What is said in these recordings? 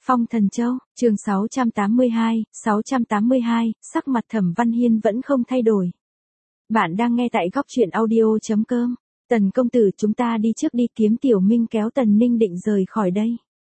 Phong Thần Châu, chương 682, sắc mặt Thẩm Văn Hiên vẫn không thay đổi. Bạn đang nghe tại góc truyện audio.com. Tần công tử, chúng ta đi trước đi, Kiếm Tiểu Minh kéo Tần Ninh định rời khỏi đây.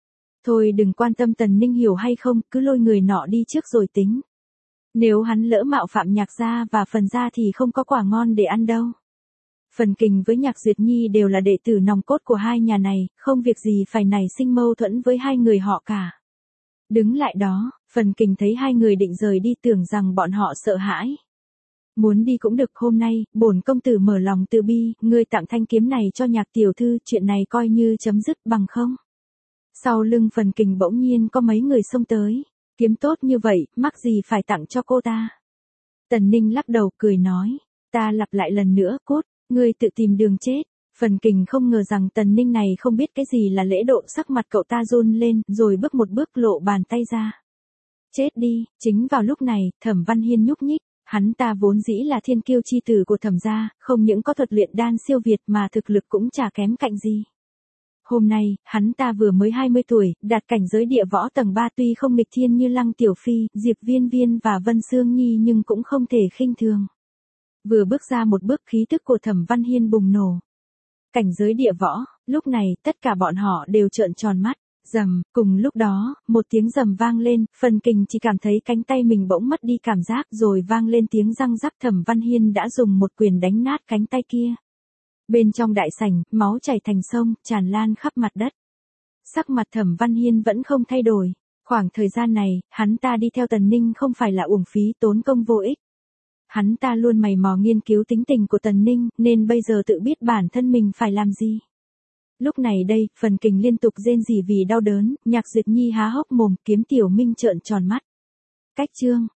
Thôi đừng quan tâm Tần Ninh hiểu hay không, cứ lôi người nọ đi trước rồi tính. Nếu hắn lỡ mạo phạm Nhạc gia và Phần gia thì không có quả ngon để ăn đâu. Phần Kình với Nhạc Duyệt Nhi đều là đệ tử nòng cốt của hai nhà này, không việc gì phải nảy sinh mâu thuẫn với hai người họ cả. Đứng lại đó, Phần Kình thấy hai người định rời đi tưởng rằng bọn họ sợ hãi. Muốn đi cũng được, hôm nay, bổn công tử mở lòng từ bi, ngươi tặng thanh kiếm này cho Nhạc tiểu thư, chuyện này coi như chấm dứt bằng không. Sau lưng Phần Kình bỗng nhiên có mấy người xông tới, kiếm tốt như vậy, mắc gì phải tặng cho cô ta. Tần Ninh lắc đầu cười nói, ta lặp lại lần nữa, cút, ngươi tự tìm đường chết. Phần Kình không ngờ rằng Tần Ninh này không biết cái gì là lễ độ, sắc mặt cậu ta run lên, rồi bước một bước lộ bàn tay ra. Chết đi. Chính vào lúc này, Thẩm Văn Hiên nhúc nhích, hắn ta vốn dĩ là thiên kiêu chi tử của Thẩm gia, không những có thuật luyện đan siêu việt mà thực lực cũng chả kém cạnh gì. Hôm nay, hắn ta vừa mới 20 tuổi, đạt cảnh giới địa võ tầng 3, tuy không nghịch thiên như Lăng Tiểu Phi, Diệp Viên Viên và Vân Sương Nhi nhưng cũng không thể khinh thường. Vừa bước ra một bước, khí tức của Thẩm Văn Hiên bùng nổ. Cảnh giới địa võ, lúc này tất cả bọn họ đều trợn tròn mắt, rầm, cùng lúc đó, một tiếng rầm vang lên, Phần Kình chỉ cảm thấy cánh tay mình bỗng mất đi cảm giác rồi vang lên tiếng răng rắc. Thẩm Văn Hiên đã dùng một quyền đánh nát cánh tay kia. Bên trong đại sảnh, máu chảy thành sông, tràn lan khắp mặt đất. Sắc mặt Thẩm Văn Hiên vẫn không thay đổi, khoảng thời gian này, hắn ta đi theo Tần Ninh không phải là uổng phí tốn công vô ích. Hắn ta luôn mày mò nghiên cứu tính tình của Tần Ninh, nên bây giờ tự biết bản thân mình phải làm gì. Lúc này đây, Phần Kình liên tục rên rỉ vì đau đớn, Nhạc Duyệt Nhi há hốc mồm, Kiếm Tiểu Minh trợn tròn mắt. Cách chương,